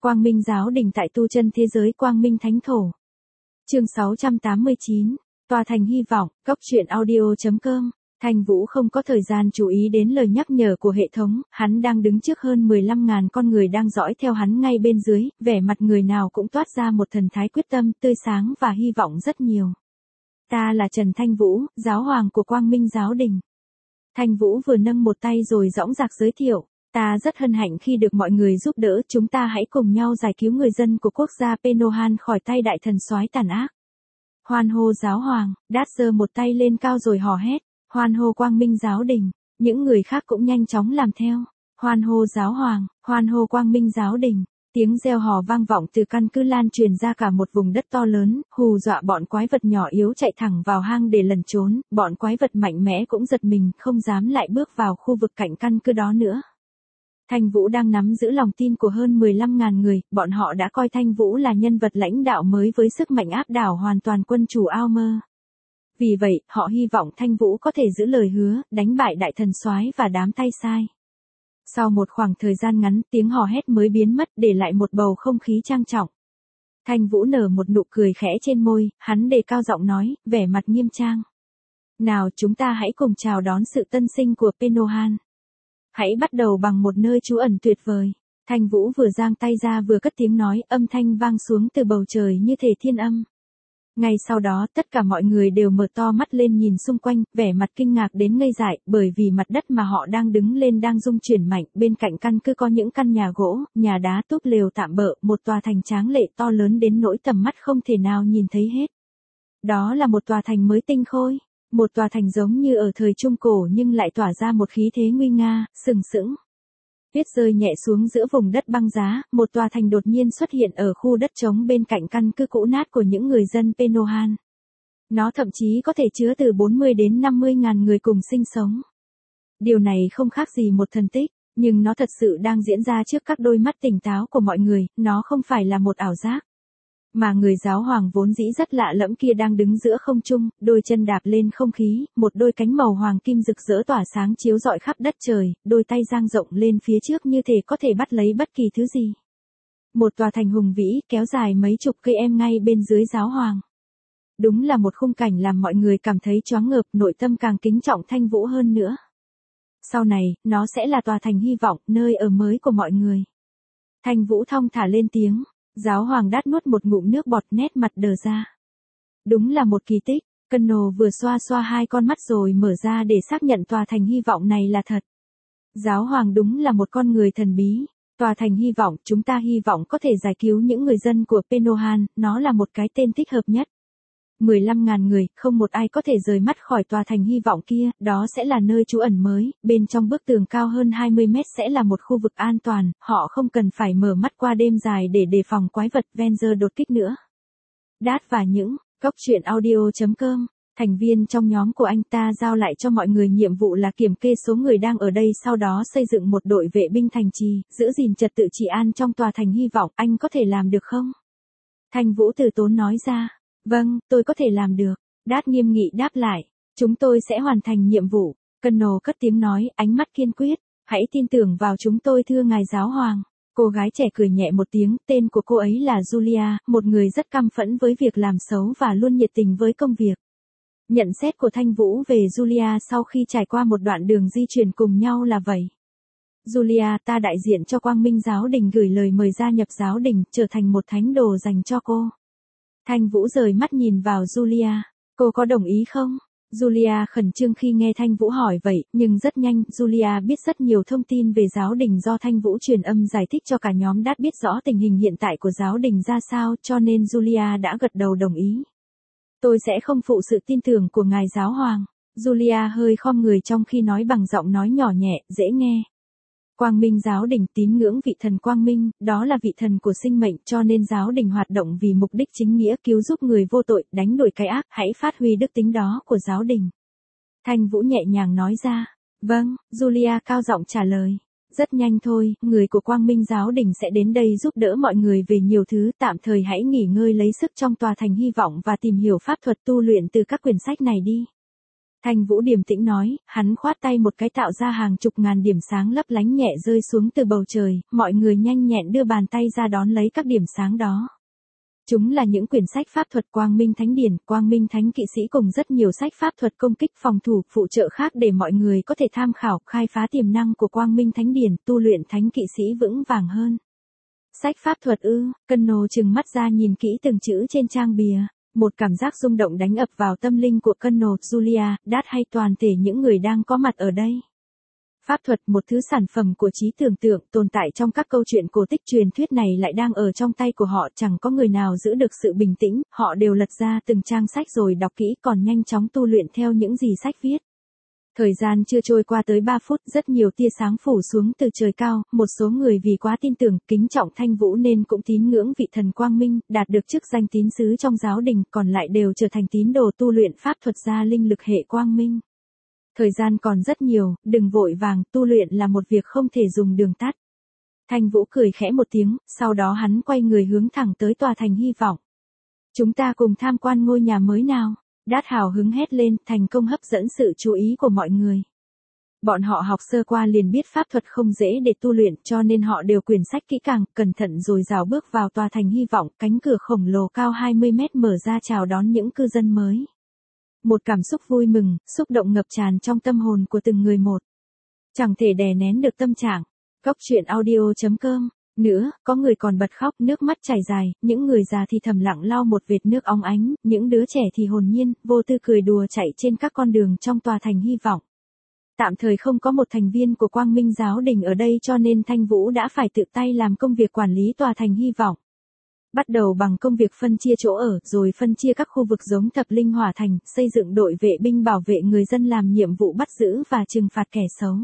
Quang Minh Giáo Đình tại tu chân thế giới Quang Minh Thánh Thổ. Chương 689, Tòa Thành Hy Vọng, Cốc truyện audio.com. Thanh Vũ không có thời gian chú ý đến lời nhắc nhở của hệ thống, hắn đang đứng trước hơn 15.000 con người đang dõi theo hắn ngay bên dưới, vẻ mặt người nào cũng toát ra một thần thái quyết tâm, tươi sáng và hy vọng rất nhiều. Ta là Trần Thanh Vũ, giáo hoàng của Quang Minh Giáo Đình. Thanh Vũ vừa nâng một tay rồi dõng dạc giới thiệu. Ta rất hân hạnh khi được mọi người giúp đỡ, chúng ta hãy cùng nhau giải cứu người dân của quốc gia Penohan khỏi tay đại thần soái tàn ác. Hoan hô giáo hoàng, Đát giơ một tay lên cao rồi hò hét, hoan hô Quang Minh Giáo Đình, những người khác cũng nhanh chóng làm theo. Hoan hô giáo hoàng, hoan hô Quang Minh Giáo Đình. Tiếng reo hò vang vọng từ căn cứ lan truyền ra cả một vùng đất to lớn, hù dọa bọn quái vật nhỏ yếu chạy thẳng vào hang để lẩn trốn, bọn quái vật mạnh mẽ cũng giật mình, không dám lại bước vào khu vực cạnh căn cứ đó nữa. Thanh Vũ đang nắm giữ lòng tin của hơn 15.000 người, bọn họ đã coi Thanh Vũ là nhân vật lãnh đạo mới với sức mạnh áp đảo hoàn toàn quân chủ Ao Mơ. Vì vậy, họ hy vọng Thanh Vũ có thể giữ lời hứa, đánh bại đại thần soái và đám tay sai. Sau một khoảng thời gian ngắn, tiếng hò hét mới biến mất, để lại một bầu không khí trang trọng. Thanh Vũ nở một nụ cười khẽ trên môi, hắn đề cao giọng nói, vẻ mặt nghiêm trang. Nào, chúng ta hãy cùng chào đón sự tân sinh của Penohan. Hãy bắt đầu bằng một nơi trú ẩn tuyệt vời. Thanh Vũ vừa giang tay ra vừa cất tiếng nói, âm thanh vang xuống từ bầu trời như thể thiên âm. Ngay sau đó, tất cả mọi người đều mở to mắt lên nhìn xung quanh, vẻ mặt kinh ngạc đến ngây dại, bởi vì mặt đất mà họ đang đứng lên đang rung chuyển mạnh, bên cạnh căn cứ có những căn nhà gỗ, nhà đá túp lều tạm bợ, một tòa thành tráng lệ to lớn đến nỗi tầm mắt không thể nào nhìn thấy hết. Đó là một tòa thành mới tinh khôi. Một tòa thành giống như ở thời Trung Cổ nhưng lại tỏa ra một khí thế nguy nga, sừng sững. Tuyết rơi nhẹ xuống giữa vùng đất băng giá, một tòa thành đột nhiên xuất hiện ở khu đất trống bên cạnh căn cứ cũ nát của những người dân Penohan. Nó thậm chí có thể chứa từ 40 đến 50.000 người cùng sinh sống. Điều này không khác gì một thần tích, nhưng nó thật sự đang diễn ra trước các đôi mắt tỉnh táo của mọi người, nó không phải là một ảo giác. Mà người giáo hoàng vốn dĩ rất lạ lẫm kia đang đứng giữa không trung, đôi chân đạp lên không khí, một đôi cánh màu hoàng kim rực rỡ tỏa sáng chiếu rọi khắp đất trời, đôi tay dang rộng lên phía trước như thể có thể bắt lấy bất kỳ thứ gì. Một tòa thành hùng vĩ, kéo dài mấy chục cây em ngay bên dưới giáo hoàng. Đúng là một khung cảnh làm mọi người cảm thấy choáng ngợp, nội tâm càng kính trọng Thanh Vũ hơn nữa. Sau này, nó sẽ là tòa thành hy vọng, nơi ở mới của mọi người. Thanh Vũ thong thả lên tiếng. Giáo hoàng Đát nuốt một ngụm nước bọt, nét mặt đờ ra. Đúng là một kỳ tích, Cano vừa xoa xoa hai con mắt rồi mở ra để xác nhận tòa thành hy vọng này là thật. Giáo hoàng đúng là một con người thần bí. Tòa thành hy vọng, chúng ta hy vọng có thể giải cứu những người dân của Penohan, nó là một cái tên thích hợp nhất. 15.000 người, không một ai có thể rời mắt khỏi tòa thành hy vọng kia, đó sẽ là nơi trú ẩn mới, bên trong bức tường cao hơn 20 mét sẽ là một khu vực an toàn, họ không cần phải mở mắt qua đêm dài để đề phòng quái vật Venger đột kích nữa. Đát và những, Cốc truyện audio.com, thành viên trong nhóm của anh ta giao lại cho mọi người nhiệm vụ là kiểm kê số người đang ở đây, sau đó xây dựng một đội vệ binh thành trì, giữ gìn trật tự trị an trong tòa thành hy vọng, anh có thể làm được không? Thanh Vũ từ tốn nói ra. Vâng, tôi có thể làm được. Đát nghiêm nghị đáp lại. Chúng tôi sẽ hoàn thành nhiệm vụ. Cano cất tiếng nói, ánh mắt kiên quyết. Hãy tin tưởng vào chúng tôi thưa ngài giáo hoàng. Cô gái trẻ cười nhẹ một tiếng, tên của cô ấy là Julia, một người rất căm phẫn với việc làm xấu và luôn nhiệt tình với công việc. Nhận xét của Thanh Vũ về Julia sau khi trải qua một đoạn đường di chuyển cùng nhau là vậy. Julia, ta đại diện cho Quang Minh Giáo Đình gửi lời mời gia nhập giáo đình, trở thành một thánh đồ dành cho cô. Thanh Vũ rời mắt nhìn vào Julia. Cô có đồng ý không? Julia khẩn trương khi nghe Thanh Vũ hỏi vậy, nhưng rất nhanh, Julia biết rất nhiều thông tin về giáo đình do Thanh Vũ truyền âm giải thích cho cả nhóm Đát biết rõ tình hình hiện tại của giáo đình ra sao, cho nên Julia đã gật đầu đồng ý. Tôi sẽ không phụ sự tin tưởng của ngài giáo hoàng. Julia hơi khom người trong khi nói bằng giọng nói nhỏ nhẹ, dễ nghe. Quang Minh Giáo Đình tín ngưỡng vị thần Quang Minh, đó là vị thần của sinh mệnh, cho nên giáo đình hoạt động vì mục đích chính nghĩa, cứu giúp người vô tội, đánh đuổi cái ác, hãy phát huy đức tính đó của giáo đình. Thanh Vũ nhẹ nhàng nói ra. Vâng, Julia cao giọng trả lời. Rất nhanh thôi, người của Quang Minh Giáo Đình sẽ đến đây giúp đỡ mọi người về nhiều thứ, tạm thời hãy nghỉ ngơi lấy sức trong tòa thành hy vọng và tìm hiểu pháp thuật tu luyện từ các quyển sách này đi. Thanh Vũ điềm tĩnh nói, hắn khoát tay một cái tạo ra hàng chục ngàn điểm sáng lấp lánh nhẹ rơi xuống từ bầu trời, mọi người nhanh nhẹn đưa bàn tay ra đón lấy các điểm sáng đó. Chúng là những quyển sách pháp thuật Quang Minh Thánh Điển, Quang Minh Thánh Kỵ Sĩ cùng rất nhiều sách pháp thuật công kích phòng thủ, phụ trợ khác để mọi người có thể tham khảo, khai phá tiềm năng của Quang Minh Thánh Điển, tu luyện Thánh Kỵ Sĩ vững vàng hơn. Sách pháp thuật ư? Connor trừng mắt ra nhìn kỹ từng chữ trên trang bìa. Một cảm giác rung động đánh ập vào tâm linh của Connor, Julia, Dad hay toàn thể những người đang có mặt ở đây. Pháp thuật, một thứ sản phẩm của trí tưởng tượng, tồn tại trong các câu chuyện cổ tích truyền thuyết này lại đang ở trong tay của họ, chẳng có người nào giữ được sự bình tĩnh, họ đều lật ra từng trang sách rồi đọc kỹ còn nhanh chóng tu luyện theo những gì sách viết. Thời gian chưa trôi qua tới 3 phút, rất nhiều tia sáng phủ xuống từ trời cao, một số người vì quá tin tưởng, kính trọng Thanh Vũ nên cũng tín ngưỡng vị thần Quang Minh, đạt được chức danh tín sứ trong giáo đình, còn lại đều trở thành tín đồ tu luyện pháp thuật gia linh lực hệ Quang Minh. Thời gian còn rất nhiều, đừng vội vàng, tu luyện là một việc không thể dùng đường tắt. Thanh Vũ cười khẽ một tiếng, sau đó hắn quay người hướng thẳng tới tòa thành hy vọng. Chúng ta cùng tham quan ngôi nhà mới nào. Đát hào hứng hét lên, thành công hấp dẫn sự chú ý của mọi người. Bọn họ học sơ qua liền biết pháp thuật không dễ để tu luyện, cho nên họ đều quyển sách kỹ càng, cẩn thận rồi rào bước vào tòa thành hy vọng, cánh cửa khổng lồ cao 20 mét mở ra chào đón những cư dân mới. Một cảm xúc vui mừng, xúc động ngập tràn trong tâm hồn của từng người một. Chẳng thể đè nén được tâm trạng. Góc truyện audio.com. Nữa, có người còn bật khóc, nước mắt chảy dài, những người già thì thầm lặng lau một vệt nước óng ánh, những đứa trẻ thì hồn nhiên, vô tư cười đùa chạy trên các con đường trong tòa thành hy vọng. Tạm thời không có một thành viên của Quang Minh giáo đình ở đây cho nên Thanh Vũ đã phải tự tay làm công việc quản lý tòa thành hy vọng. Bắt đầu bằng công việc phân chia chỗ ở, rồi phân chia các khu vực giống Thập Linh Hỏa Thành, xây dựng đội vệ binh bảo vệ người dân làm nhiệm vụ bắt giữ và trừng phạt kẻ xấu.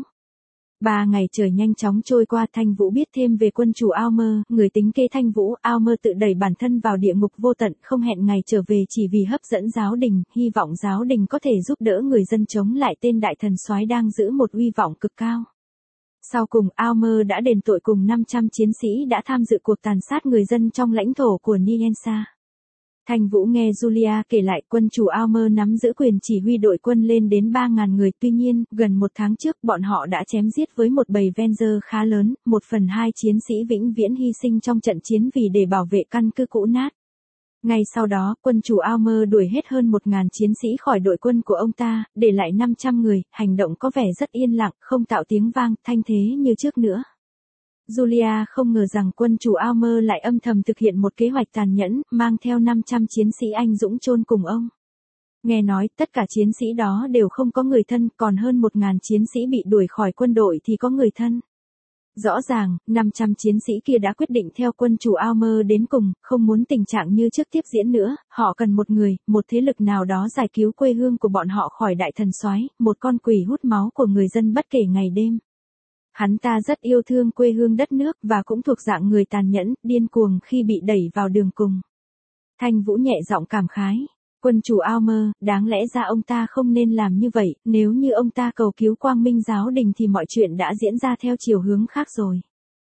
3 ngày trời nhanh chóng trôi qua, Thanh Vũ biết thêm về quân chủ Almer, người tính kế Thanh Vũ. Almer tự đẩy bản thân vào địa ngục vô tận, không hẹn ngày trở về chỉ vì hấp dẫn giáo đình, hy vọng giáo đình có thể giúp đỡ người dân chống lại tên đại thần soái đang giữ một uy vọng cực cao. Sau cùng, Almer đã đền tội cùng 500 chiến sĩ đã tham dự cuộc tàn sát người dân trong lãnh thổ của Niensa. Thanh Vũ nghe Julia kể lại, quân chủ Almer nắm giữ quyền chỉ huy đội quân lên đến 3.000 người, tuy nhiên, gần 1 tháng trước bọn họ đã chém giết với một bầy Venger khá lớn, 1/2 chiến sĩ vĩnh viễn hy sinh trong trận chiến vì để bảo vệ căn cứ cũ nát. Ngay sau đó, quân chủ Almer đuổi hết hơn 1.000 chiến sĩ khỏi đội quân của ông ta, để lại 500 người, hành động có vẻ rất yên lặng, không tạo tiếng vang, thanh thế như trước nữa. Julia không ngờ rằng quân chủ Almer lại âm thầm thực hiện một kế hoạch tàn nhẫn, mang theo 500 chiến sĩ anh dũng chôn cùng ông. Nghe nói, tất cả chiến sĩ đó đều không có người thân, còn hơn 1.000 chiến sĩ bị đuổi khỏi quân đội thì có người thân. Rõ ràng, 500 chiến sĩ kia đã quyết định theo quân chủ Almer đến cùng, không muốn tình trạng như trước tiếp diễn nữa, họ cần một người, một thế lực nào đó giải cứu quê hương của bọn họ khỏi đại thần soái, một con quỷ hút máu của người dân bất kể ngày đêm. Hắn ta rất yêu thương quê hương đất nước và cũng thuộc dạng người tàn nhẫn, điên cuồng khi bị đẩy vào đường cùng. Thanh Vũ nhẹ giọng cảm khái. Quân chủ Almer, đáng lẽ ra ông ta không nên làm như vậy, nếu như ông ta cầu cứu Quang Minh giáo đình thì mọi chuyện đã diễn ra theo chiều hướng khác rồi.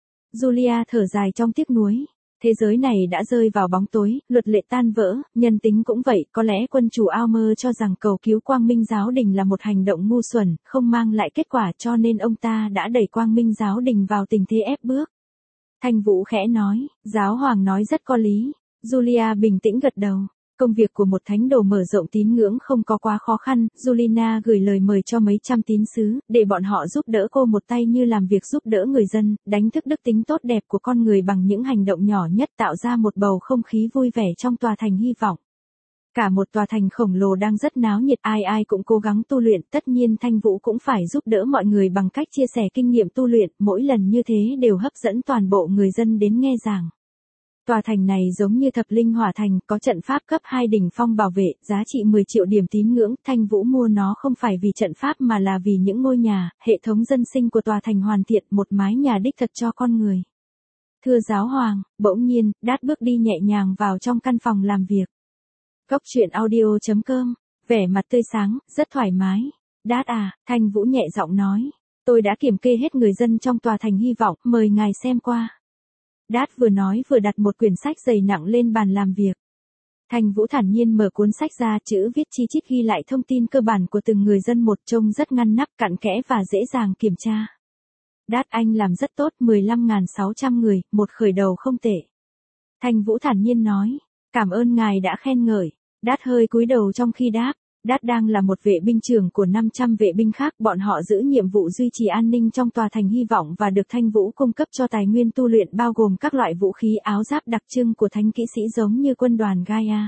Julia thở dài trong tiếc nuối. Thế giới này đã rơi vào bóng tối, luật lệ tan vỡ, nhân tính cũng vậy, có lẽ quân chủ Almer cho rằng cầu cứu Quang Minh giáo đình là một hành động ngu xuẩn, không mang lại kết quả cho nên ông ta đã đẩy Quang Minh giáo đình vào tình thế ép bước. Thanh Vũ khẽ nói, giáo hoàng nói rất có lý. Julia bình tĩnh gật đầu. Công việc của một thánh đồ mở rộng tín ngưỡng không có quá khó khăn, Julina gửi lời mời cho mấy trăm tín sứ, để bọn họ giúp đỡ cô một tay như làm việc giúp đỡ người dân, đánh thức đức tính tốt đẹp của con người bằng những hành động nhỏ nhất tạo ra một bầu không khí vui vẻ trong tòa thành hy vọng. Cả một tòa thành khổng lồ đang rất náo nhiệt, ai ai cũng cố gắng tu luyện, tất nhiên Thanh Vũ cũng phải giúp đỡ mọi người bằng cách chia sẻ kinh nghiệm tu luyện, mỗi lần như thế đều hấp dẫn toàn bộ người dân đến nghe giảng. Tòa thành này giống như Thập Linh Hỏa Thành, có trận pháp cấp 2 đỉnh phong bảo vệ, giá trị 10 triệu điểm tín ngưỡng, Thanh Vũ mua nó không phải vì trận pháp mà là vì những ngôi nhà, hệ thống dân sinh của tòa thành hoàn thiện, một mái nhà đích thật cho con người. Thưa giáo hoàng, bỗng nhiên, Đát bước đi nhẹ nhàng vào trong căn phòng làm việc. Góc truyện audio.com, vẻ mặt tươi sáng, rất thoải mái. Đát à, Thanh Vũ nhẹ giọng nói, tôi đã kiểm kê hết người dân trong tòa thành hy vọng, mời ngài xem qua. Đát vừa nói vừa đặt một quyển sách dày nặng lên bàn làm việc. Thành Vũ thản nhiên mở cuốn sách ra, chữ viết chi chít ghi lại thông tin cơ bản của từng người dân một, trông rất ngăn nắp, cặn kẽ và dễ dàng kiểm tra. Đát anh làm rất tốt, 15.600 người, một khởi đầu không tệ. Thành Vũ thản nhiên nói, cảm ơn ngài đã khen ngợi. Đát hơi cúi đầu trong khi đáp. Đát đang là một vệ binh trưởng của 500 vệ binh khác, bọn họ giữ nhiệm vụ duy trì an ninh trong tòa thành hy vọng và được Thanh Vũ cung cấp cho tài nguyên tu luyện bao gồm các loại vũ khí áo giáp đặc trưng của thánh kỵ sĩ giống như quân đoàn Gaia.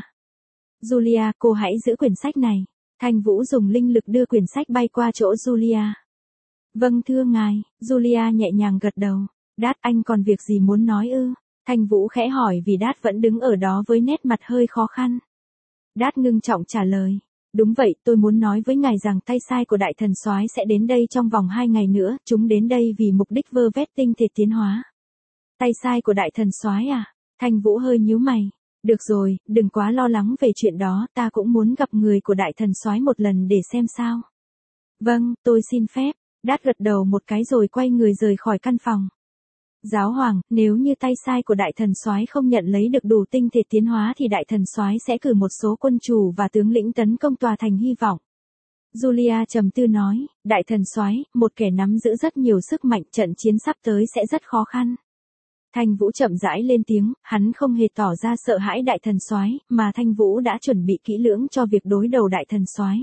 Julia, cô hãy giữ quyển sách này. Thanh Vũ dùng linh lực đưa quyển sách bay qua chỗ Julia. Vâng thưa ngài, Julia nhẹ nhàng gật đầu. Đát anh còn việc gì muốn nói ư? Thanh Vũ khẽ hỏi vì Đát vẫn đứng ở đó với nét mặt hơi khó khăn. Đát ngưng trọng trả lời. Đúng vậy, tôi muốn nói với ngài rằng tay sai của đại thần soái sẽ đến đây trong vòng 2 ngày nữa, chúng đến đây vì mục đích vơ vét tinh thể tiến hóa. Tay sai của đại thần soái à? Thanh Vũ hơi nhíu mày. Được rồi, đừng quá lo lắng về chuyện đó, ta cũng muốn gặp người của đại thần soái một lần để xem sao. Vâng, tôi xin phép. Đát gật đầu một cái rồi quay người rời khỏi căn phòng. Giáo hoàng, nếu như tay sai của đại thần soái không nhận lấy được đủ tinh thể tiến hóa thì đại thần soái sẽ cử một số quân chủ và tướng lĩnh tấn công tòa thành hy vọng. Julia trầm tư nói, đại thần soái, một kẻ nắm giữ rất nhiều sức mạnh, trận chiến sắp tới sẽ rất khó khăn. Thanh Vũ chậm rãi lên tiếng, hắn không hề tỏ ra sợ hãi đại thần soái, mà Thanh Vũ đã chuẩn bị kỹ lưỡng cho việc đối đầu đại thần soái.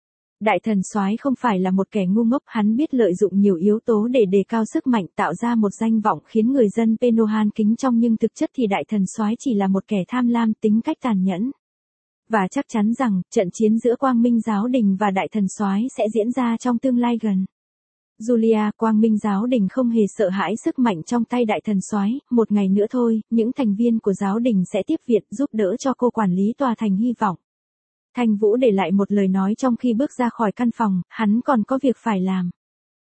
Đại thần soái không phải là một kẻ ngu ngốc, hắn biết lợi dụng nhiều yếu tố để đề cao sức mạnh, tạo ra một danh vọng khiến người dân Penohan kính trọng, nhưng thực chất thì đại thần soái chỉ là một kẻ tham lam, tính cách tàn nhẫn. Và chắc chắn rằng, trận chiến giữa Quang Minh Giáo Đình và đại thần soái sẽ diễn ra trong tương lai gần. Julia, Quang Minh Giáo Đình không hề sợ hãi sức mạnh trong tay đại thần soái, một ngày nữa thôi, những thành viên của giáo đình sẽ tiếp viện giúp đỡ cho cô quản lý tòa thành hy vọng. Thanh Vũ để lại một lời nói trong khi bước ra khỏi căn phòng, hắn còn có việc phải làm.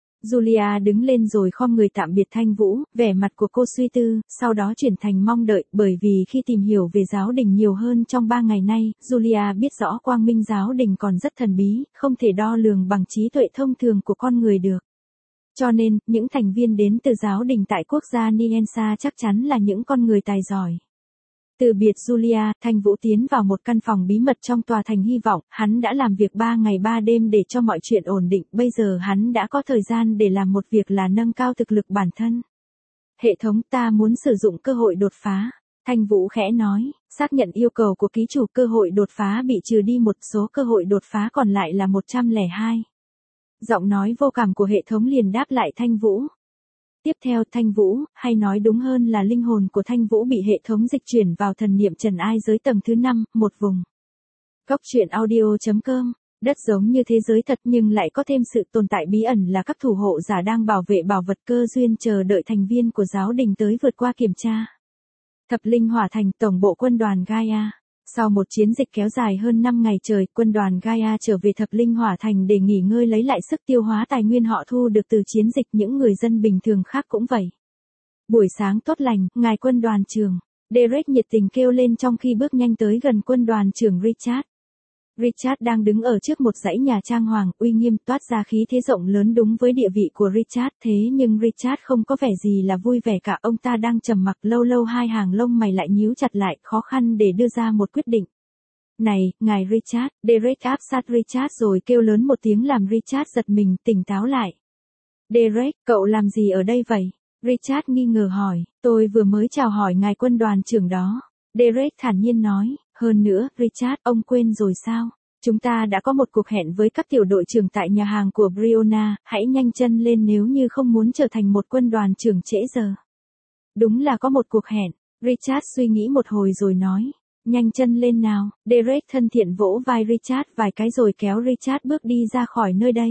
Julia đứng lên rồi khom người tạm biệt Thanh Vũ, vẻ mặt của cô suy tư, sau đó chuyển thành mong đợi, bởi vì khi tìm hiểu về giáo đình nhiều hơn trong 3 ngày nay, Julia biết rõ Quang Minh Giáo Đình còn rất thần bí, không thể đo lường bằng trí tuệ thông thường của con người được. Cho nên, những thành viên đến từ giáo đình tại quốc gia Niensa chắc chắn là những con người tài giỏi. Từ biệt Julia, Thanh Vũ tiến vào một căn phòng bí mật trong tòa thành hy vọng, hắn đã làm việc 3 ngày 3 đêm để cho mọi chuyện ổn định, bây giờ hắn đã có thời gian để làm một việc là nâng cao thực lực bản thân. Hệ thống, ta muốn sử dụng cơ hội đột phá. Thanh Vũ khẽ nói, xác nhận yêu cầu của ký chủ, cơ hội đột phá bị trừ đi một số, cơ hội đột phá còn lại là 102. Giọng nói vô cảm của hệ thống liền đáp lại Thanh Vũ. Tiếp theo, Thanh Vũ, hay nói đúng hơn là linh hồn của Thanh Vũ bị hệ thống dịch chuyển vào thần niệm trần ai giới tầng thứ 5, một vùng. Góc truyện audio.com, đất giống như thế giới thật nhưng lại có thêm sự tồn tại bí ẩn là các thủ hộ giả đang bảo vệ bảo vật cơ duyên, chờ đợi thành viên của giáo đình tới vượt qua kiểm tra. Thập Linh Hỏa Thành, tổng bộ quân đoàn Gaia. Sau một chiến dịch kéo dài hơn 5 ngày trời, quân đoàn Gaia trở về Thập Linh Hỏa Thành để nghỉ ngơi lấy lại sức, tiêu hóa tài nguyên họ thu được từ chiến dịch, những người dân bình thường khác cũng vậy. Buổi sáng tốt lành, ngài quân đoàn trưởng. Derek nhiệt tình kêu lên trong khi bước nhanh tới gần quân đoàn trưởng Richard. Richard đang đứng ở trước một dãy nhà trang hoàng, uy nghiêm, toát ra khí thế rộng lớn đúng với địa vị của Richard, thế nhưng Richard không có vẻ gì là vui vẻ cả, ông ta đang trầm mặc, lâu lâu hai hàng lông mày lại nhíu chặt lại, khó khăn để đưa ra một quyết định. Này, ngài Richard, Derek áp sát Richard rồi kêu lớn một tiếng làm Richard giật mình, tỉnh táo lại. Derek, cậu làm gì ở đây vậy? Richard nghi ngờ hỏi, tôi vừa mới chào hỏi ngài quân đoàn trưởng đó. Derek thản nhiên nói, hơn nữa, Richard, ông quên rồi sao? Chúng ta đã có một cuộc hẹn với các tiểu đội trưởng tại nhà hàng của Briona, hãy nhanh chân lên nếu như không muốn trở thành một quân đoàn trưởng trễ giờ. Đúng là có một cuộc hẹn, Richard suy nghĩ một hồi rồi nói, nhanh chân lên nào. Derek thân thiện vỗ vai Richard vài cái rồi kéo Richard bước đi ra khỏi nơi đây.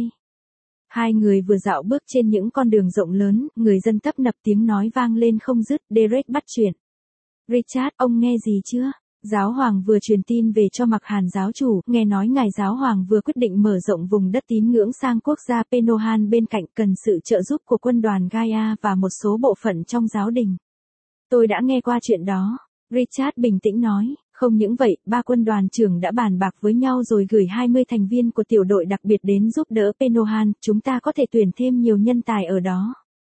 Hai người vừa dạo bước trên những con đường rộng lớn, người dân tấp nập, tiếng nói vang lên không dứt, Derek bắt chuyện. Richard, ông nghe gì chưa? Giáo hoàng vừa truyền tin về cho Mặc Hàn giáo chủ, nghe nói ngài giáo hoàng vừa quyết định mở rộng vùng đất tín ngưỡng sang quốc gia Penohan bên cạnh, cần sự trợ giúp của quân đoàn Gaia và một số bộ phận trong giáo đình. Tôi đã nghe qua chuyện đó. Richard bình tĩnh nói, không những vậy, 3 quân đoàn trưởng đã bàn bạc với nhau rồi gửi 20 thành viên của tiểu đội đặc biệt đến giúp đỡ Penohan, chúng ta có thể tuyển thêm nhiều nhân tài ở đó.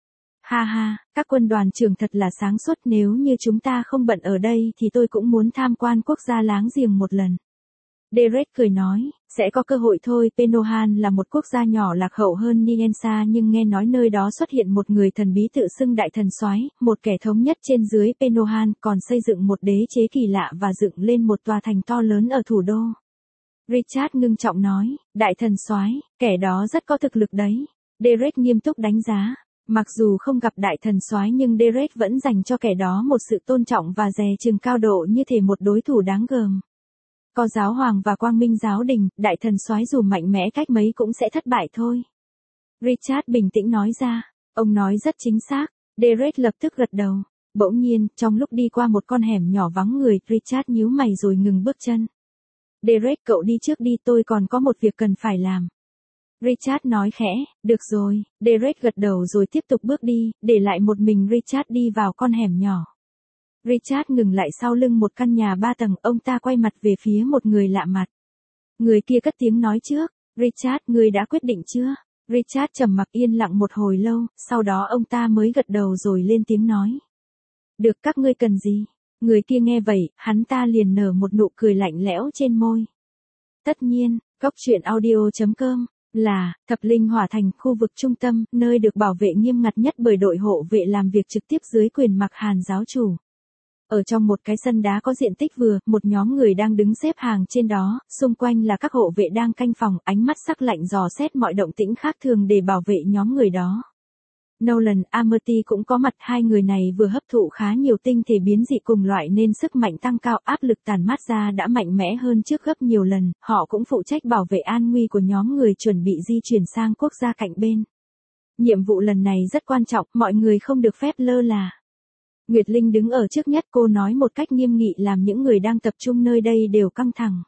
Ha ha, các quân đoàn trưởng thật là sáng suốt, nếu như chúng ta không bận ở đây thì tôi cũng muốn tham quan quốc gia láng giềng một lần. Derek cười nói, sẽ có cơ hội thôi. Penohan là một quốc gia nhỏ lạc hậu hơn Niensa, nhưng nghe nói nơi đó xuất hiện một người thần bí tự xưng đại thần soái, một kẻ thống nhất trên dưới Penohan, còn xây dựng một đế chế kỳ lạ và dựng lên một tòa thành to lớn ở thủ đô. Richard ngưng trọng nói, đại thần soái, kẻ đó rất có thực lực đấy. Derek nghiêm túc đánh giá. Mặc dù không gặp đại thần soái nhưng Derek vẫn dành cho kẻ đó một sự tôn trọng và dè chừng cao độ như thể một đối thủ đáng gờm. Có giáo hoàng và quang minh giáo đình, đại thần soái dù mạnh mẽ cách mấy cũng sẽ thất bại thôi. Richard bình tĩnh nói ra, ông nói rất chính xác. Derek lập tức gật đầu. Bỗng nhiên, trong lúc đi qua một con hẻm nhỏ vắng người, Richard nhíu mày rồi ngừng bước chân. Derek, cậu đi trước đi, tôi còn có một việc cần phải làm. Richard nói khẽ, được rồi. Derek gật đầu rồi tiếp tục bước đi, để lại một mình Richard đi vào con hẻm nhỏ. Richard ngừng lại sau lưng một căn nhà 3 tầng, ông ta quay mặt về phía một người lạ mặt. Người kia cất tiếng nói trước, Richard, ngươi đã quyết định chưa? Richard trầm mặc yên lặng một hồi lâu, sau đó ông ta mới gật đầu rồi lên tiếng nói. Được, các ngươi cần gì? Người kia nghe vậy, hắn ta liền nở một nụ cười lạnh lẽo trên môi. Tất nhiên, coctruyện.audio.com là Thập Linh Hỏa Thành, khu vực trung tâm, nơi được bảo vệ nghiêm ngặt nhất bởi đội hộ vệ làm việc trực tiếp dưới quyền Mặc Hàn giáo chủ. Ở trong một cái sân đá có diện tích vừa, một nhóm người đang đứng xếp hàng trên đó, xung quanh là các hộ vệ đang canh phòng, ánh mắt sắc lạnh dò xét mọi động tĩnh khác thường để bảo vệ nhóm người đó. Nolan, Amity cũng có mặt, hai người này vừa hấp thụ khá nhiều tinh thể biến dị cùng loại nên sức mạnh tăng cao, áp lực tản mát ra đã mạnh mẽ hơn trước gấp nhiều lần, họ cũng phụ trách bảo vệ an nguy của nhóm người chuẩn bị di chuyển sang quốc gia cạnh bên. Nhiệm vụ lần này rất quan trọng, mọi người không được phép lơ là. Nguyệt Linh đứng ở trước nhất, cô nói một cách nghiêm nghị làm những người đang tập trung nơi đây đều căng thẳng.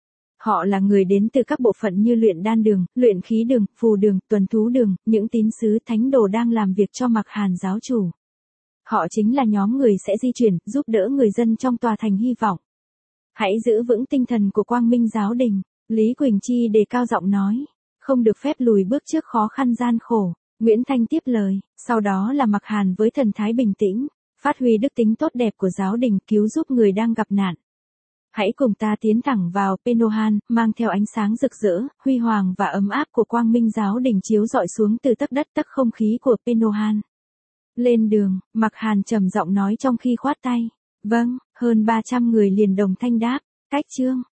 Họ là người đến từ các bộ phận như luyện đan đường, luyện khí đường, phù đường, tuần thú đường, những tín sứ thánh đồ đang làm việc cho Mặc Hàn giáo chủ. Họ chính là nhóm người sẽ di chuyển, giúp đỡ người dân trong tòa thành hy vọng. Hãy giữ vững tinh thần của quang minh giáo đình, Lý Quỳnh Chi đề cao giọng nói. Không được phép lùi bước trước khó khăn gian khổ. Nguyễn Thanh tiếp lời, sau đó là Mặc Hàn với thần thái bình tĩnh. Phát huy đức tính tốt đẹp của giáo đình, cứu giúp người đang gặp nạn. Hãy cùng ta tiến thẳng vào Penohan, mang theo ánh sáng rực rỡ, huy hoàng và ấm áp của quang minh giáo đình chiếu rọi xuống từ tấc đất tấc không khí của Penohan. Lên đường, Mặc Hàn trầm giọng nói trong khi khoát tay. Vâng, hơn 300 người liền đồng thanh đáp. Cách chương